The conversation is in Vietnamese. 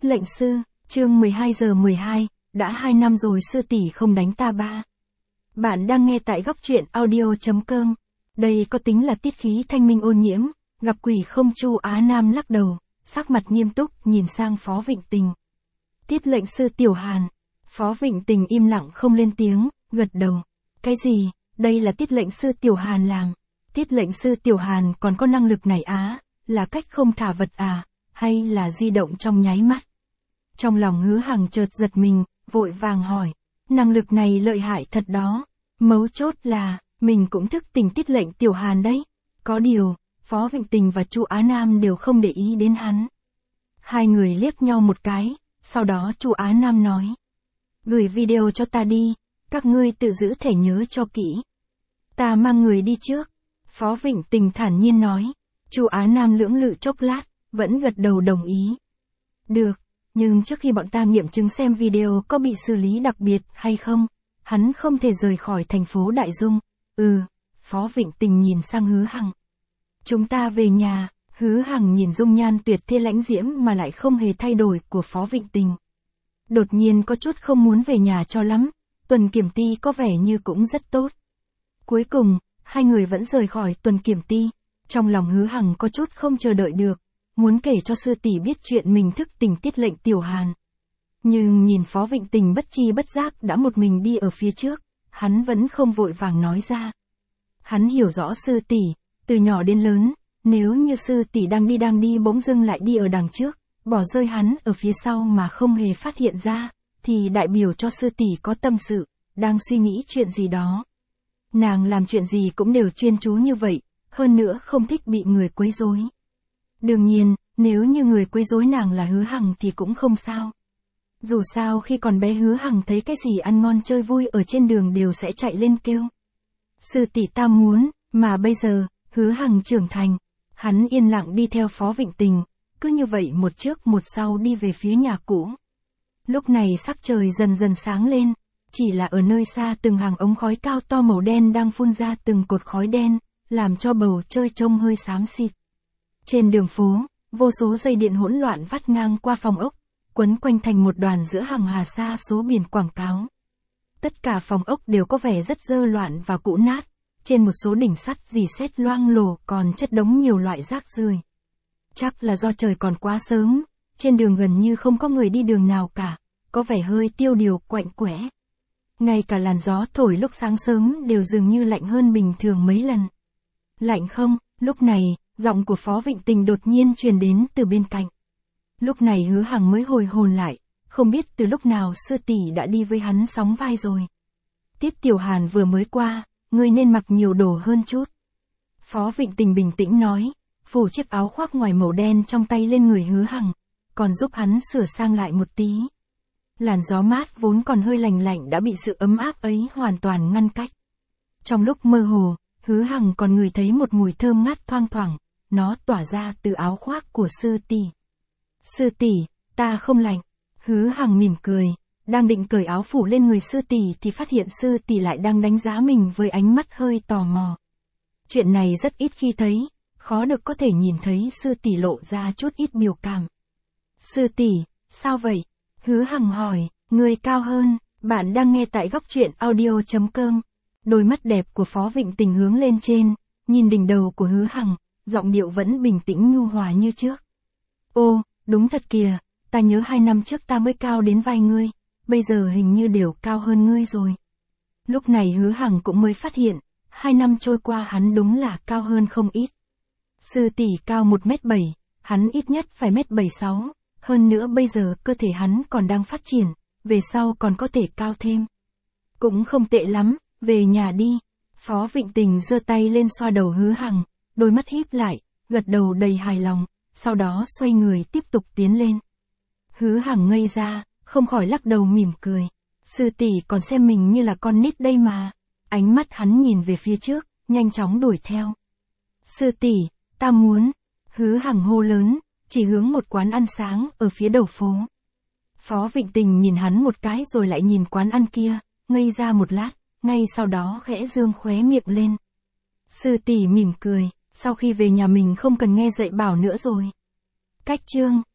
Tiết lệnh sư, chương 12:12, đã 2 năm rồi sư tỷ không đánh ta ba. Bạn đang nghe tại góc truyện audio.com. Đây có tính là tiết khí thanh minh ôn nhiễm, gặp quỷ không Chu Á Nam lắc đầu, sắc mặt nghiêm túc nhìn sang Phó Vịnh Tình. Tiết lệnh sư Tiểu Hàn. Phó Vịnh Tình im lặng không lên tiếng, gật đầu. Cái gì, đây là tiết lệnh sư Tiểu Hàn làm. Tiết lệnh sư Tiểu Hàn còn có năng lực này á, là cách không thả vật à, hay là di động trong nháy mắt. Trong lòng Hứa Hằng chợt giật mình, vội vàng hỏi, năng lực này lợi hại thật đó. Mấu chốt là, mình cũng thức tỉnh tiết lệnh Tiểu Hàn đấy. Có điều, Phó Vịnh Tình và Chu Á Nam đều không để ý đến hắn. Hai người liếc nhau một cái, sau đó Chu Á Nam nói. Gửi video cho ta đi, các ngươi tự giữ thẻ nhớ cho kỹ. Ta mang người đi trước. Phó Vịnh Tình thản nhiên nói. Chu Á Nam lưỡng lự chốc lát, vẫn gật đầu đồng ý. Được, nhưng trước khi bọn ta nghiệm chứng xem video có bị xử lý đặc biệt hay không, hắn không thể rời khỏi thành phố Đại Dung. Phó Vịnh Tình nhìn sang Hứa Hằng. Chúng ta về nhà. Hứa Hằng nhìn dung nhan tuyệt thế lãnh diễm mà lại không hề thay đổi của Phó Vịnh Tình. Đột nhiên có chút không muốn về nhà cho lắm, Tuần Kiểm Ty có vẻ như cũng rất tốt. Cuối cùng, hai người vẫn rời khỏi Tuần Kiểm Ty. Trong lòng Hứa Hằng có chút không chờ đợi được, muốn kể cho sư tỷ biết chuyện mình thức tỉnh tiết lệnh Tiểu Hàn. Nhưng nhìn Phó Vịnh Tình bất chi bất giác đã một mình đi ở phía trước, hắn vẫn không vội vàng nói ra. Hắn hiểu rõ sư tỷ, từ nhỏ đến lớn, nếu như sư tỷ đang đi bỗng dưng lại đi ở đằng trước, bỏ rơi hắn ở phía sau mà không hề phát hiện ra, thì đại biểu cho sư tỷ có tâm sự, đang suy nghĩ chuyện gì đó. Nàng làm chuyện gì cũng đều chuyên chú như vậy, hơn nữa không thích bị người quấy rối. Đương nhiên, nếu như người quấy rối nàng là Hứa Hằng thì cũng không sao. Dù sao khi còn bé Hứa Hằng thấy cái gì ăn ngon chơi vui ở trên đường đều sẽ chạy lên kêu. Sư tỷ ta muốn, mà bây giờ, Hứa Hằng trưởng thành. Hắn yên lặng đi theo Phó Vịnh Tình, cứ như vậy một trước một sau đi về phía nhà cũ. Lúc này sắc trời dần dần sáng lên, chỉ là ở nơi xa từng hàng ống khói cao to màu đen đang phun ra từng cột khói đen, làm cho bầu trời trông hơi xám xịt. Trên đường phố, vô số dây điện hỗn loạn vắt ngang qua phòng ốc, quấn quanh thành một đoàn giữa hàng hà sa số biển quảng cáo. Tất cả phòng ốc đều có vẻ rất dơ loạn và cũ nát, trên một số đỉnh sắt rỉ sét loang lổ còn chất đống nhiều loại rác rưởi. Chắc là do trời còn quá sớm, trên đường gần như không có người đi đường nào cả, có vẻ hơi tiêu điều quạnh quẽ. Ngay cả làn gió thổi lúc sáng sớm đều dường như lạnh hơn bình thường mấy lần. Lạnh không? Lúc này, giọng của Phó Vịnh Tình đột nhiên truyền đến từ bên cạnh. Lúc này Hứa Hằng mới hồi hồn lại, không biết từ lúc nào sư tỷ đã đi với hắn sóng vai rồi. Tiết Tiểu Hàn vừa mới qua, ngươi nên mặc nhiều đồ hơn chút. Phó Vịnh Tình bình tĩnh nói, phủ chiếc áo khoác ngoài màu đen trong tay lên người Hứa Hằng, còn giúp hắn sửa sang lại một tí. Làn gió mát vốn còn hơi lành lạnh đã bị sự ấm áp ấy hoàn toàn ngăn cách. Trong lúc mơ hồ, Hứa Hằng còn ngửi thấy một mùi thơm ngát thoang thoảng, nó tỏa ra từ áo khoác của sư tỷ. Sư tỷ, ta không lạnh. Hứa Hằng mỉm cười, đang định cởi áo phủ lên người sư tỷ thì phát hiện sư tỷ lại đang đánh giá mình với ánh mắt hơi tò mò. Chuyện này rất ít khi thấy, khó được có thể nhìn thấy sư tỷ lộ ra chút ít biểu cảm. Sư tỷ, sao vậy? Hứa Hằng hỏi, người cao hơn. Bạn đang nghe tại góc truyện audio.com. Đôi mắt đẹp của Phó Vịnh Tình hướng lên trên, nhìn đỉnh đầu của Hứa Hằng, giọng điệu vẫn bình tĩnh nhu hòa như trước. Ô, đúng thật kìa, ta nhớ 2 năm trước ta mới cao đến vai ngươi, bây giờ hình như đều cao hơn ngươi rồi. Lúc này Hứa Hằng cũng mới phát hiện, 2 năm trôi qua hắn đúng là cao hơn không ít. Sư tỷ cao 1m7, hắn ít nhất phải 1m76, hơn nữa bây giờ cơ thể hắn còn đang phát triển, về sau còn có thể cao thêm. Cũng không tệ lắm, về nhà đi. Phó Vịnh Tình giơ tay lên xoa đầu Hứa Hằng, đôi mắt híp lại, gật đầu đầy hài lòng, sau đó xoay người tiếp tục tiến lên. Hứa Hằng ngây ra, không khỏi lắc đầu mỉm cười. Sư tỷ còn xem mình như là con nít đây mà. Ánh mắt hắn nhìn về phía trước, nhanh chóng đuổi theo. Sư tỷ, ta muốn. Hứa Hằng hô lớn, chỉ hướng một quán ăn sáng ở phía đầu phố. Phó Vịnh Tình nhìn hắn một cái rồi lại nhìn quán ăn kia, ngây ra một lát, ngay sau đó khẽ dương khóe miệng lên. Sư tỷ mỉm cười, sau khi về nhà mình không cần nghe dạy bảo nữa rồi. Cách chương